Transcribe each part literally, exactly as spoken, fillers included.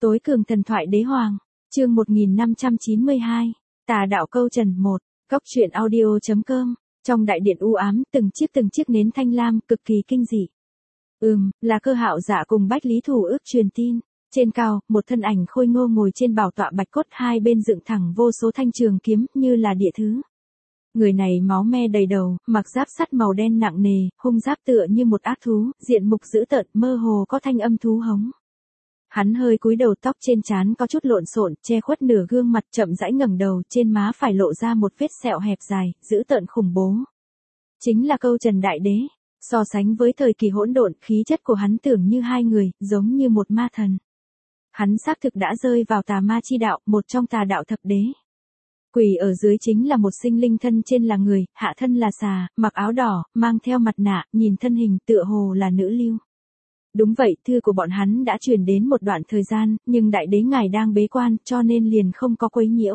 Tối cường thần thoại đế hoàng, chương một nghìn năm trăm chín mươi hai, tà đạo câu trần một, góc truyện audio chấm com, trong đại điện u ám từng chiếc từng chiếc nến thanh lam cực kỳ kinh dị. Ừm, là Cơ Hạo Dạ cùng Bách Lý Thủ Ước truyền tin. Trên cao, một thân ảnh khôi ngô ngồi trên bảo tọa bạch cốt, hai bên dựng thẳng vô số thanh trường kiếm như là địa thứ. Người này máu me đầy đầu, mặc giáp sắt màu đen nặng nề, hung giáp tựa như một ác thú, diện mục dữ tợn, mơ hồ có thanh âm thú hống. Hắn hơi cúi đầu, tóc trên trán có chút lộn xộn, che khuất nửa gương mặt, chậm rãi ngẩng đầu, trên má phải lộ ra một vết sẹo hẹp dài, dữ tợn khủng bố. Chính là Câu Trần Đại Đế. So sánh với thời kỳ hỗn độn, khí chất của hắn tưởng như hai người, giống như một ma thần. Hắn xác thực đã rơi vào tà ma chi đạo, một trong tà đạo thập đế. Quỷ ở dưới chính là một sinh linh, thân trên là người, hạ thân là xà, mặc áo đỏ, mang theo mặt nạ, nhìn thân hình tựa hồ là nữ lưu. Đúng vậy, thư của bọn hắn đã truyền đến một đoạn thời gian, nhưng đại đế ngài đang bế quan, cho nên liền không có quấy nhiễu.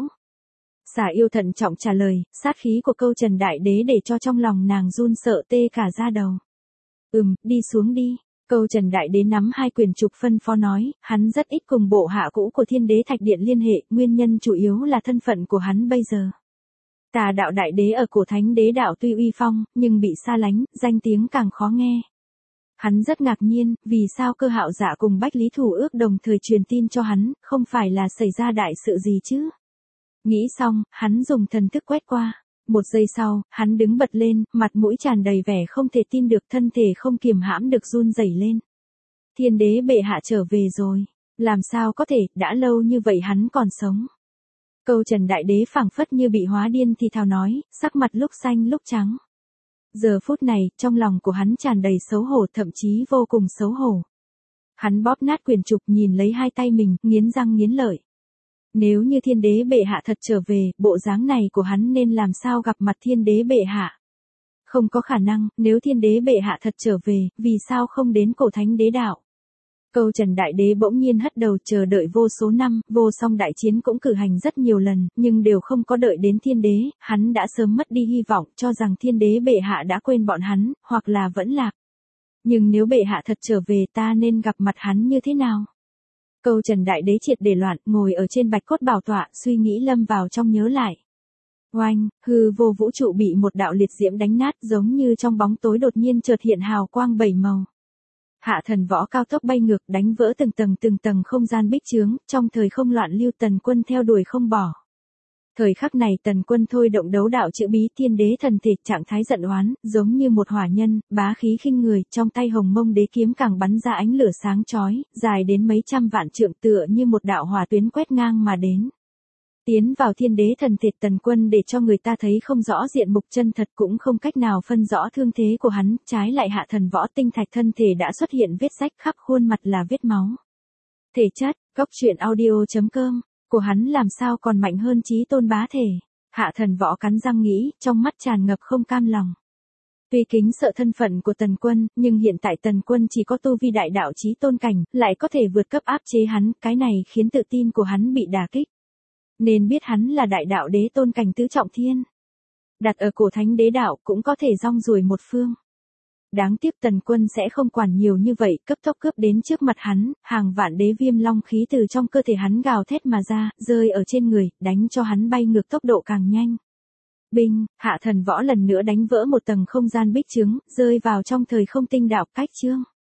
Xà yêu thận trọng trả lời, sát khí của Câu Trần Đại Đế để cho trong lòng nàng run sợ tê cả da đầu. Ừm, đi xuống đi. Câu Trần Đại Đế nắm hai quyền trục phân phó nói, hắn rất ít cùng bộ hạ cũ của Thiên Đế Thạch Điện liên hệ, nguyên nhân chủ yếu là thân phận của hắn bây giờ. Tà đạo đại đế ở cổ thánh đế đạo tuy uy phong, nhưng bị xa lánh, danh tiếng càng khó nghe. Hắn rất ngạc nhiên, vì sao Cơ Hạo Dạ cùng Bách Lý Thủ Ước đồng thời truyền tin cho hắn, không phải là xảy ra đại sự gì chứ? Nghĩ xong, hắn dùng thần thức quét qua. Một giây sau, hắn đứng bật lên, mặt mũi tràn đầy vẻ không thể tin được, thân thể không kiềm hãm được run rẩy lên. Thiên đế bệ hạ trở về rồi. Làm sao có thể, đã lâu như vậy hắn còn sống. Câu Trần Đại Đế phảng phất như bị hóa điên thì thào nói, sắc mặt lúc xanh lúc trắng. Giờ phút này, trong lòng của hắn tràn đầy xấu hổ, thậm chí vô cùng xấu hổ. Hắn bóp nát quyền trục, nhìn lấy hai tay mình, nghiến răng nghiến lợi. Nếu như Thiên Đế bệ hạ thật trở về, bộ dáng này của hắn nên làm sao gặp mặt Thiên Đế bệ hạ? Không có khả năng, nếu Thiên Đế bệ hạ thật trở về, vì sao không đến cổ thánh đế đạo? Câu Trần Đại Đế bỗng nhiên hất đầu, chờ đợi vô số năm, vô song đại chiến cũng cử hành rất nhiều lần, nhưng đều không có đợi đến Thiên Đế, hắn đã sớm mất đi hy vọng, cho rằng Thiên Đế bệ hạ đã quên bọn hắn, hoặc là vẫn lạc. Nhưng nếu bệ hạ thật trở về, ta nên gặp mặt hắn như thế nào? Câu Trần Đại Đế triệt để loạn, ngồi ở trên bạch cốt bảo tọa, suy nghĩ lâm vào trong nhớ lại. Oanh, hư vô vũ trụ bị một đạo liệt diễm đánh nát, giống như trong bóng tối đột nhiên chợt hiện hào quang bảy màu. Hạ thần võ cao tốc bay ngược, đánh vỡ từng tầng từng tầng không gian bích chướng, trong thời không loạn lưu Tần Quân theo đuổi không bỏ. Thời khắc này Tần Quân thôi động đấu đạo chữ bí Thiên Đế thần thể, trạng thái giận oán, giống như một hỏa nhân, bá khí khinh người, trong tay Hồng Mông Đế kiếm càng bắn ra ánh lửa sáng chói, dài đến mấy trăm vạn trượng, tựa như một đạo hỏa tuyến quét ngang mà đến. Tiến vào Thiên Đế thần thể Tần Quân để cho người ta thấy không rõ diện mục chân thật, cũng không cách nào phân rõ thương thế của hắn, trái lại hạ thần võ tinh thạch thân thể đã xuất hiện vết rách, khắp khuôn mặt là vết máu. Thể chất, góc truyện audio chấm com, của hắn làm sao còn mạnh hơn Chí Tôn bá thể? Hạ thần võ cắn răng nghĩ, trong mắt tràn ngập không cam lòng. Tuy kính sợ thân phận của Tần Quân, nhưng hiện tại Tần Quân chỉ có tu vi đại đạo Chí Tôn cảnh, lại có thể vượt cấp áp chế hắn, cái này khiến tự tin của hắn bị đả kích. Nên biết hắn là đại đạo đế tôn cảnh tứ trọng thiên. Đặt ở cổ thánh đế đạo cũng có thể rong ruổi một phương. Đáng tiếc Tần Quân sẽ không quản nhiều như vậy, cấp tốc cướp đến trước mặt hắn, hàng vạn đế viêm long khí từ trong cơ thể hắn gào thét mà ra, rơi ở trên người, đánh cho hắn bay ngược tốc độ càng nhanh. Binh, hạ thần võ lần nữa đánh vỡ một tầng không gian bích chướng, rơi vào trong thời không tinh đạo cách chương.